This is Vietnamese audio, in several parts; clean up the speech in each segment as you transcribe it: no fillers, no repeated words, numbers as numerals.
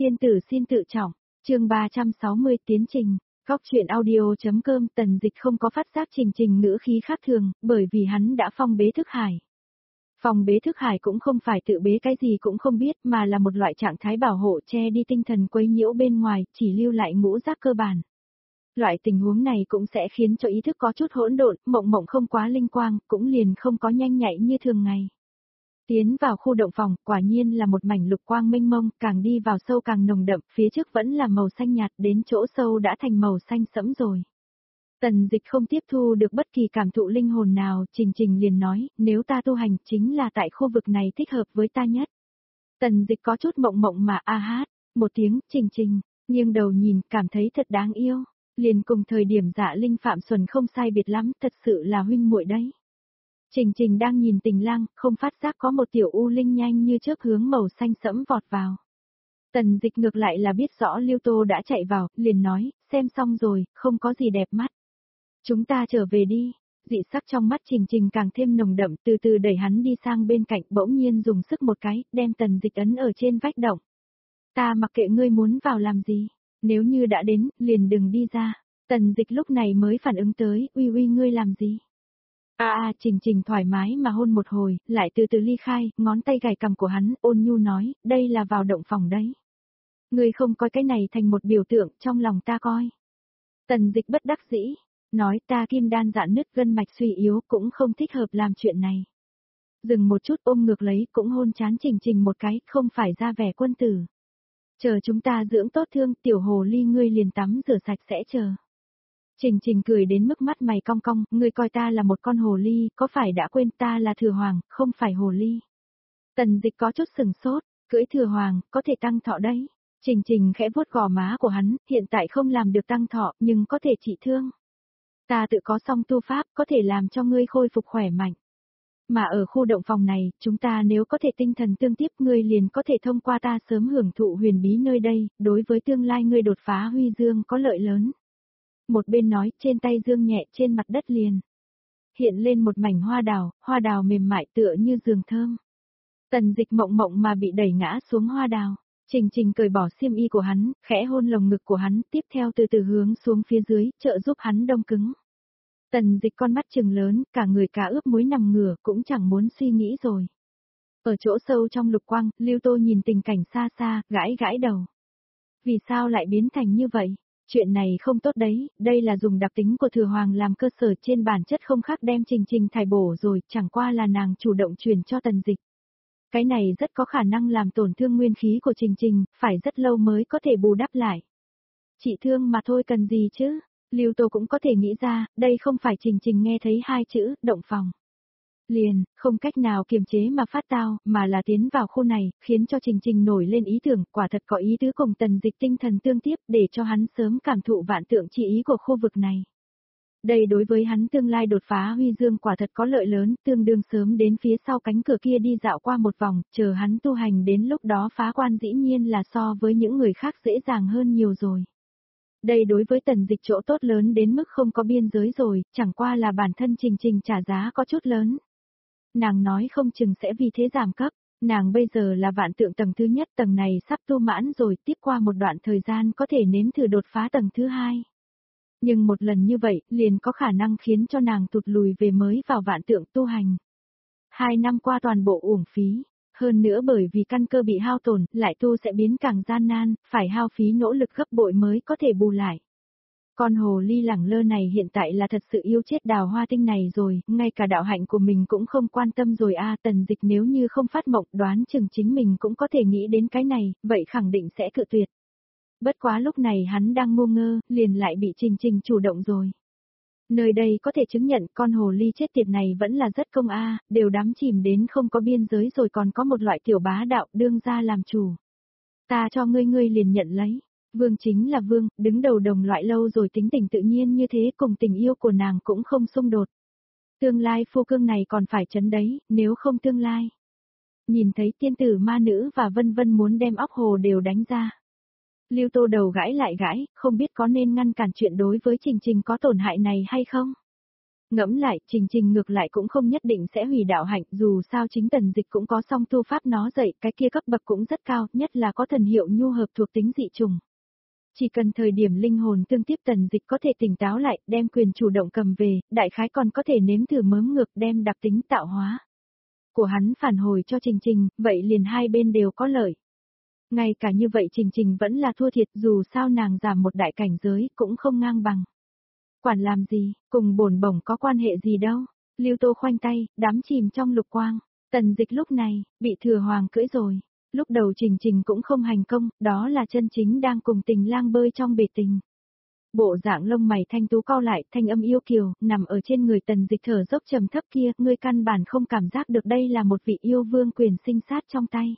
Tiên tử xin tự trọng, chương 360 tiến trình, góc truyện audio.com. Tần Dịch không có phát giác Trình ngữ khí khác thường, bởi vì hắn đã phong bế thức hải. Phong bế thức hải cũng không phải tự bế cái gì cũng không biết mà là một loại trạng thái bảo hộ che đi tinh thần quấy nhiễu bên ngoài, chỉ lưu lại ngũ giác cơ bản. Loại tình huống này cũng sẽ khiến cho ý thức có chút hỗn độn, mộng không quá linh quang, cũng liền không có nhanh nhạy như thường ngày. Tiến vào khu động phòng, quả nhiên là một mảnh lục quang mênh mông, càng đi vào sâu càng nồng đậm, phía trước vẫn là màu xanh nhạt, đến chỗ sâu đã thành màu xanh sẫm rồi. Tần Dịch không tiếp thu được bất kỳ cảm thụ linh hồn nào, Trình liền nói, nếu ta tu hành chính là tại khu vực này thích hợp với ta nhất. Tần Dịch có chút mộng mà hát, một tiếng, Trình, nghiêng đầu nhìn, cảm thấy thật đáng yêu, liền cùng thời điểm Dạ Linh Phạm Xuân không sai biệt lắm, thật sự là huynh muội đấy. Trình đang nhìn Tình Lang, không phát giác có một tiểu u linh nhanh như chớp hướng màu xanh sẫm vọt vào. Tần Dịch ngược lại là biết rõ Lưu Tô đã chạy vào, liền nói, xem xong rồi, không có gì đẹp mắt. Chúng ta trở về đi. Dị sắc trong mắt Trình càng thêm nồng đậm, từ từ đẩy hắn đi sang bên cạnh, bỗng nhiên dùng sức một cái, đem Tần Dịch ấn ở trên vách động. Ta mặc kệ ngươi muốn vào làm gì, nếu như đã đến, liền đừng đi ra. Tần Dịch lúc này mới phản ứng tới, uy ngươi làm gì? Trình thoải mái mà hôn một hồi, lại từ từ ly khai, ngón tay gảy cằm của hắn, ôn nhu nói, đây là vào động phòng đấy. Ngươi không coi cái này thành một biểu tượng, trong lòng ta coi. Tần Dịch bất đắc dĩ, nói ta kim đan dạn nứt gân mạch suy yếu cũng không thích hợp làm chuyện này. Dừng một chút ôm ngược lấy cũng hôn chán Trình một cái, không phải ra vẻ quân tử. Chờ chúng ta dưỡng tốt thương, tiểu hồ ly ngươi liền tắm rửa sạch sẽ chờ. Trình cười đến mức mắt mày cong cong, ngươi coi ta là một con hồ ly, có phải đã quên ta là thừa hoàng, không phải hồ ly. Tần Dịch có chút sừng sốt, cưỡi thừa hoàng, có thể tăng thọ đấy. Trình khẽ vuốt gò má của hắn, hiện tại không làm được tăng thọ, nhưng có thể trị thương. Ta tự có song tu pháp, có thể làm cho ngươi khôi phục khỏe mạnh. Mà ở khu động phòng này, chúng ta nếu có thể tinh thần tương tiếp ngươi liền có thể thông qua ta sớm hưởng thụ huyền bí nơi đây, đối với tương lai ngươi đột phá huy dương có lợi lớn. Một bên nói, trên tay dương nhẹ trên mặt đất liền. Hiện lên một mảnh hoa đào mềm mại tựa như giường thơm. Tần Dịch mộng mà bị đẩy ngã xuống hoa đào. Trình cởi bỏ xiêm y của hắn, khẽ hôn lồng ngực của hắn, tiếp theo từ từ hướng xuống phía dưới, trợ giúp hắn đông cứng. Tần Dịch con mắt trừng lớn, cả người cá ướp muối nằm ngửa, cũng chẳng muốn suy nghĩ rồi. Ở chỗ sâu trong lục quang, Lưu Tô nhìn tình cảnh xa xa, gãi đầu. Vì sao lại biến thành như vậy? Chuyện này không tốt đấy, đây là dùng đặc tính của thừa hoàng làm cơ sở, trên bản chất không khác đem Trình thải bổ rồi, chẳng qua là nàng chủ động truyền cho Tần Dịch. Cái này rất có khả năng làm tổn thương nguyên khí của Trình, phải rất lâu mới có thể bù đắp lại. Trị thương mà thôi cần gì chứ? Lưu Tô cũng có thể nghĩ ra, đây không phải Trình nghe thấy hai chữ, động phòng. Liền, không cách nào kiềm chế mà phát tao, mà là tiến vào khu này, khiến cho Trình nổi lên ý tưởng, quả thật có ý tứ cùng Tần Dịch tinh thần tương tiếp để cho hắn sớm cảm thụ vạn tượng chi ý của khu vực này. Đây đối với hắn tương lai đột phá huy dương quả thật có lợi lớn, tương đương sớm đến phía sau cánh cửa kia đi dạo qua một vòng, chờ hắn tu hành đến lúc đó phá quan dĩ nhiên là so với những người khác dễ dàng hơn nhiều rồi. Đây đối với Tần Dịch chỗ tốt lớn đến mức không có biên giới rồi, chẳng qua là bản thân Trình trả giá có chút lớn. Nàng nói không chừng sẽ vì thế giảm cấp, nàng bây giờ là vạn tượng tầng thứ nhất, tầng này sắp tu mãn rồi, tiếp qua một đoạn thời gian có thể nếm thử đột phá tầng thứ hai. Nhưng một lần như vậy, liền có khả năng khiến cho nàng tụt lùi về mới vào vạn tượng tu hành. 2 năm qua toàn bộ uổng phí, hơn nữa bởi vì căn cơ bị hao tổn, lại tu sẽ biến càng gian nan, phải hao phí nỗ lực gấp bội mới có thể bù lại. Con hồ ly lẳng lơ này hiện tại là thật sự yêu chết đào hoa tinh này rồi, ngay cả đạo hạnh của mình cũng không quan tâm rồi Tần Dịch nếu như không phát mộng đoán chừng chính mình cũng có thể nghĩ đến cái này, vậy khẳng định sẽ cự tuyệt. Bất quá lúc này hắn đang ngu ngơ, liền lại bị Trình chủ động rồi. Nơi đây có thể chứng nhận con hồ ly chết tiệt này vẫn là rất công đều đắm chìm đến không có biên giới rồi còn có một loại tiểu bá đạo đương ra làm chủ. Ta cho ngươi liền nhận lấy. Vương chính là vương, đứng đầu đồng loại lâu rồi tính tình tự nhiên như thế cùng tình yêu của nàng cũng không xung đột. Tương lai phu cương này còn phải chấn đấy, nếu không tương lai. Nhìn thấy tiên tử ma nữ và vân muốn đem óc hồ đều đánh ra. Lưu Tô đầu gãi lại gãi, không biết có nên ngăn cản chuyện đối với Trình có tổn hại này hay không. Ngẫm lại, Trình Trình ngược lại cũng không nhất định sẽ hủy đạo hạnh, dù sao chính Tần Dịch cũng có song tu pháp nó dạy, cái kia cấp bậc cũng rất cao, nhất là có thần hiệu nhu hợp thuộc tính dị trùng. Chỉ cần thời điểm linh hồn tương tiếp Tần Dịch có thể tỉnh táo lại, đem quyền chủ động cầm về, đại khái còn có thể nếm thử mớm ngược đem đặc tính tạo hóa của hắn phản hồi cho Trình Trình, vậy liền hai bên đều có lợi. Ngay cả như vậy Trình Trình vẫn là thua thiệt, dù sao nàng giảm một đại cảnh giới cũng không ngang bằng. Quản làm gì, cùng bổn bổng có quan hệ gì đâu. Lưu Tô khoanh tay, đắm chìm trong lục quang. Tần Dịch lúc này, bị thừa hoàng cưỡi rồi. Lúc đầu Trình Trình cũng không hành công, đó là chân chính đang cùng tình lang bơi trong bể tình. Bộ dạng lông mày thanh tú cau lại, thanh âm yêu kiều, nằm ở trên người Tần Dịch thở dốc trầm thấp kia, ngươi căn bản không cảm giác được đây là một vị yêu vương quyền sinh sát trong tay.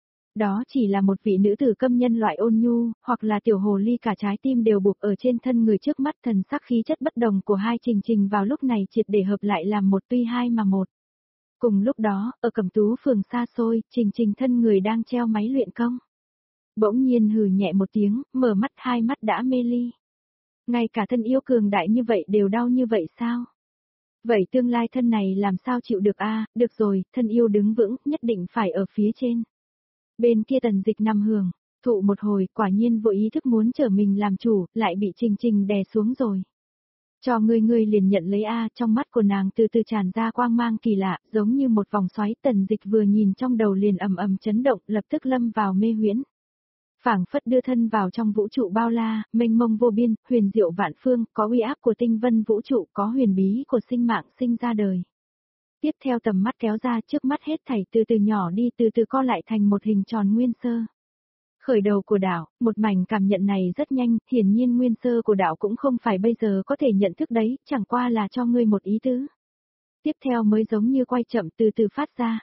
Đó chỉ là một vị nữ tử câm nhân loại ôn nhu, hoặc là tiểu hồ ly cả trái tim đều buộc ở trên thân người trước mắt, thần sắc khí chất bất đồng của hai Trình Trình vào lúc này triệt để hợp lại làm một tuy hai mà một. Cùng lúc đó, ở Cẩm Tú phường xa xôi, Trình Trình thân người đang treo máy luyện công. Bỗng nhiên hừ nhẹ một tiếng, mở mắt hai mắt đã mê ly. Ngay cả thân yêu cường đại như vậy đều đau như vậy sao? Vậy tương lai thân này làm sao chịu được a? Được rồi, thân yêu đứng vững, nhất định phải ở phía trên. Bên kia Tần Dịch nằm hưởng, thụ một hồi, quả nhiên vô ý thức muốn trở mình làm chủ, lại bị Trình Trình đè xuống rồi. Cho ngươi liền nhận lấy a, trong mắt của nàng từ từ tràn ra quang mang kỳ lạ, giống như một vòng xoáy. Tần Dịch vừa nhìn trong đầu liền ầm ầm chấn động, lập tức lâm vào mê huyễn. Phảng phất đưa thân vào trong vũ trụ bao la, mênh mông vô biên, huyền diệu vạn phương, có uy áp của tinh vân vũ trụ, có huyền bí của sinh mạng sinh ra đời. Tiếp theo tầm mắt kéo ra, trước mắt hết thảy từ từ nhỏ đi, từ từ co lại thành một hình tròn nguyên sơ. Khởi đầu của đảo, một mảnh cảm nhận này rất nhanh, hiển nhiên nguyên sơ của đảo cũng không phải bây giờ có thể nhận thức đấy, chẳng qua là cho ngươi một ý tứ. Tiếp theo mới giống như quay chậm từ từ phát ra.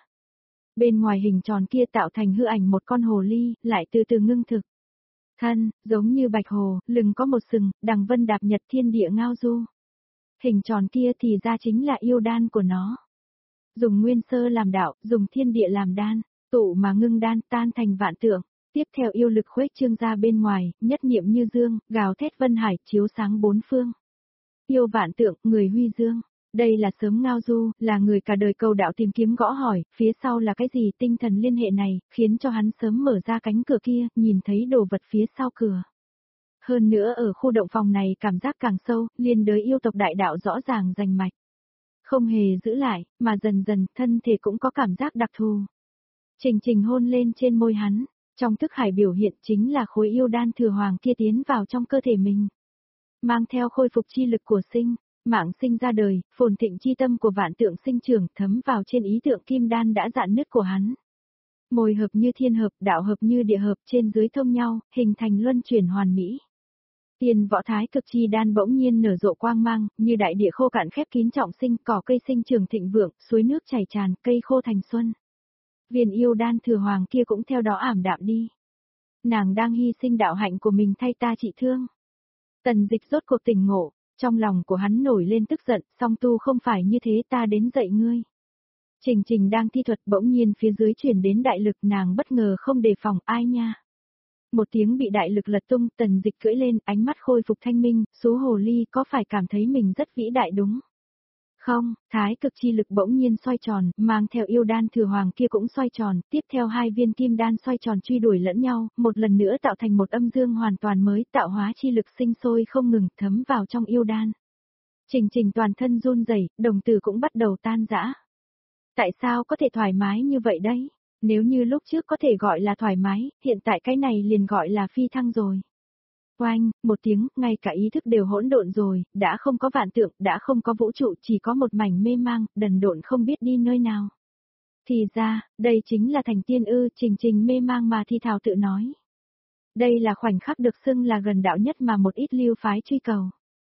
Bên ngoài hình tròn kia tạo thành hư ảnh một con hồ ly, lại từ từ ngưng thực. Thân, giống như bạch hồ, lưng có một sừng, đằng vân đạp nhật thiên địa ngao du. Hình tròn kia thì ra chính là yêu đan của nó. Dùng nguyên sơ làm đạo, dùng thiên địa làm đan, tụ mà ngưng đan tan thành vạn tượng. Tiếp theo yêu lực khuếch trương ra bên ngoài, nhất niệm như dương, gào thét vân hải, chiếu sáng bốn phương. Yêu vạn tượng, người huy dương. Đây là sớm ngao du, là người cả đời cầu đạo tìm kiếm gõ hỏi, phía sau là cái gì tinh thần liên hệ này, khiến cho hắn sớm mở ra cánh cửa kia, nhìn thấy đồ vật phía sau cửa. Hơn nữa ở khu động phòng này cảm giác càng sâu, liên đới yêu tộc đại đạo rõ ràng rành mạch. Không hề giữ lại, mà dần dần thân thể cũng có cảm giác đặc thù. Trình Trình hôn lên trên môi hắn, trong thức hải biểu hiện chính là khối yêu đan thừa hoàng kia tiến vào trong cơ thể mình. Mang theo khôi phục chi lực của sinh, mạng sinh ra đời, phồn thịnh chi tâm của vạn tượng sinh trưởng thấm vào trên ý tượng kim đan đã rạn nứt của hắn. Môi hợp như thiên hợp, đạo hợp như địa hợp trên dưới thông nhau, hình thành luân chuyển hoàn mỹ. Tiên võ thái cực chi đan bỗng nhiên nở rộ quang mang, như đại địa khô cạn khép kín trọng sinh, cỏ cây sinh trường thịnh vượng, suối nước chảy tràn, cây khô thành xuân. Viên yêu đan thừa hoàng kia cũng theo đó ảm đạm đi. Nàng đang hy sinh đạo hạnh của mình thay ta trị thương. Tần Dịch rốt cuộc tỉnh ngộ, trong lòng của hắn nổi lên tức giận, song tu không phải như thế, ta đến dạy ngươi. Trình Trình đang thi thuật bỗng nhiên phía dưới chuyển đến đại lực, nàng bất ngờ không đề phòng, ai nha. Một tiếng bị đại lực lật tung, Tần Dịch cưỡi lên, ánh mắt khôi phục thanh minh, số hồ ly có phải cảm thấy mình rất vĩ đại đúng? Không, thái cực chi lực bỗng nhiên xoay tròn, mang theo yêu đan thừa hoàng kia cũng xoay tròn, tiếp theo hai viên kim đan xoay tròn truy đuổi lẫn nhau, một lần nữa tạo thành một âm dương hoàn toàn mới, tạo hóa chi lực sinh sôi không ngừng thấm vào trong yêu đan. Trình Trình toàn thân run rẩy, đồng tử cũng bắt đầu tan rã. Tại sao có thể thoải mái như vậy đấy? Nếu như lúc trước có thể gọi là thoải mái, hiện tại cái này liền gọi là phi thăng rồi. Oanh, một tiếng, ngay cả ý thức đều hỗn độn rồi, đã không có vạn tượng, đã không có vũ trụ, chỉ có một mảnh mê mang, đần độn không biết đi nơi nào. Thì ra, đây chính là thành tiên ư, Trình Trình mê mang mà thi thào tự nói. Đây là khoảnh khắc được xưng là gần đạo nhất mà một ít lưu phái truy cầu.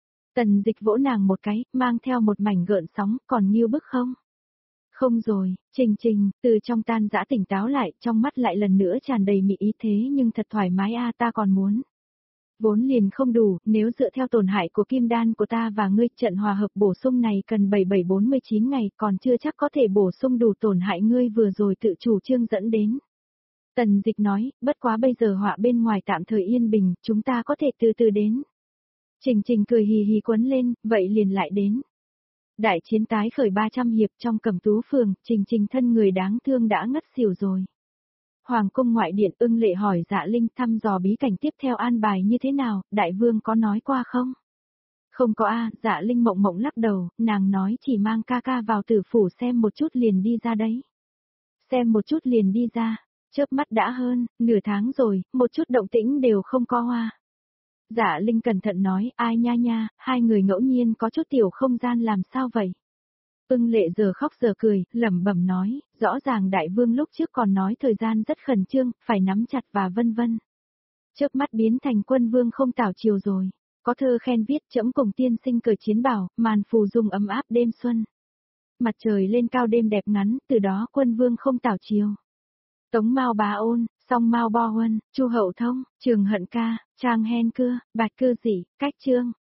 Tần Dịch vỗ nàng một cái, mang theo một mảnh gợn sóng, còn nghiêu bức không? Không rồi, Trình Trình, từ trong tan dã tỉnh táo lại, trong mắt lại lần nữa tràn đầy mị ý thế nhưng thật thoải mái a, ta còn muốn. Vốn liền không đủ, nếu dựa theo tổn hại của kim đan của ta và ngươi, trận hòa hợp bổ sung này cần 7749 ngày, còn chưa chắc có thể bổ sung đủ tổn hại ngươi vừa rồi tự chủ trương dẫn đến. Tần Dịch nói, bất quá bây giờ họa bên ngoài tạm thời yên bình, chúng ta có thể từ từ đến. Trình Trình cười hì hì quấn lên, vậy liền lại đến. Đại chiến tái khởi 300 hiệp trong Cẩm Tú phường, Trình Trình thân người đáng thương đã ngất xỉu rồi. Hoàng cung ngoại điện Ưng Lệ hỏi Dạ Linh thăm dò bí cảnh tiếp theo an bài như thế nào, đại vương có nói qua không? Không có a, Dạ Linh mộng mộng lắc đầu, nàng nói chỉ mang ca ca vào tử phủ xem một chút liền đi ra đấy. Xem một chút liền đi ra, chớp mắt đã hơn, nửa tháng rồi, một chút động tĩnh đều không có hoa. Dạ Linh cẩn thận nói, ai nha nha, hai người ngẫu nhiên có chút tiểu không gian làm sao vậy? Ưng Lệ giờ khóc giờ cười, lẩm bẩm nói, rõ ràng đại vương lúc trước còn nói thời gian rất khẩn trương, phải nắm chặt và vân vân. Chớp mắt biến thành quân vương không tảo chiều rồi. Có thơ khen viết trẫm cùng tiên sinh cởi chiến bảo, màn phù dung ấm áp đêm xuân. Mặt trời lên cao đêm đẹp ngắn, từ đó quân vương không tảo chiều. Tống Mao Bá Ôn, Song Mao Bo Huân, Chu Hậu Thông, Trường Hận Ca, Trang Hen Cưa, Bạch Cư Dị, Cách Trương.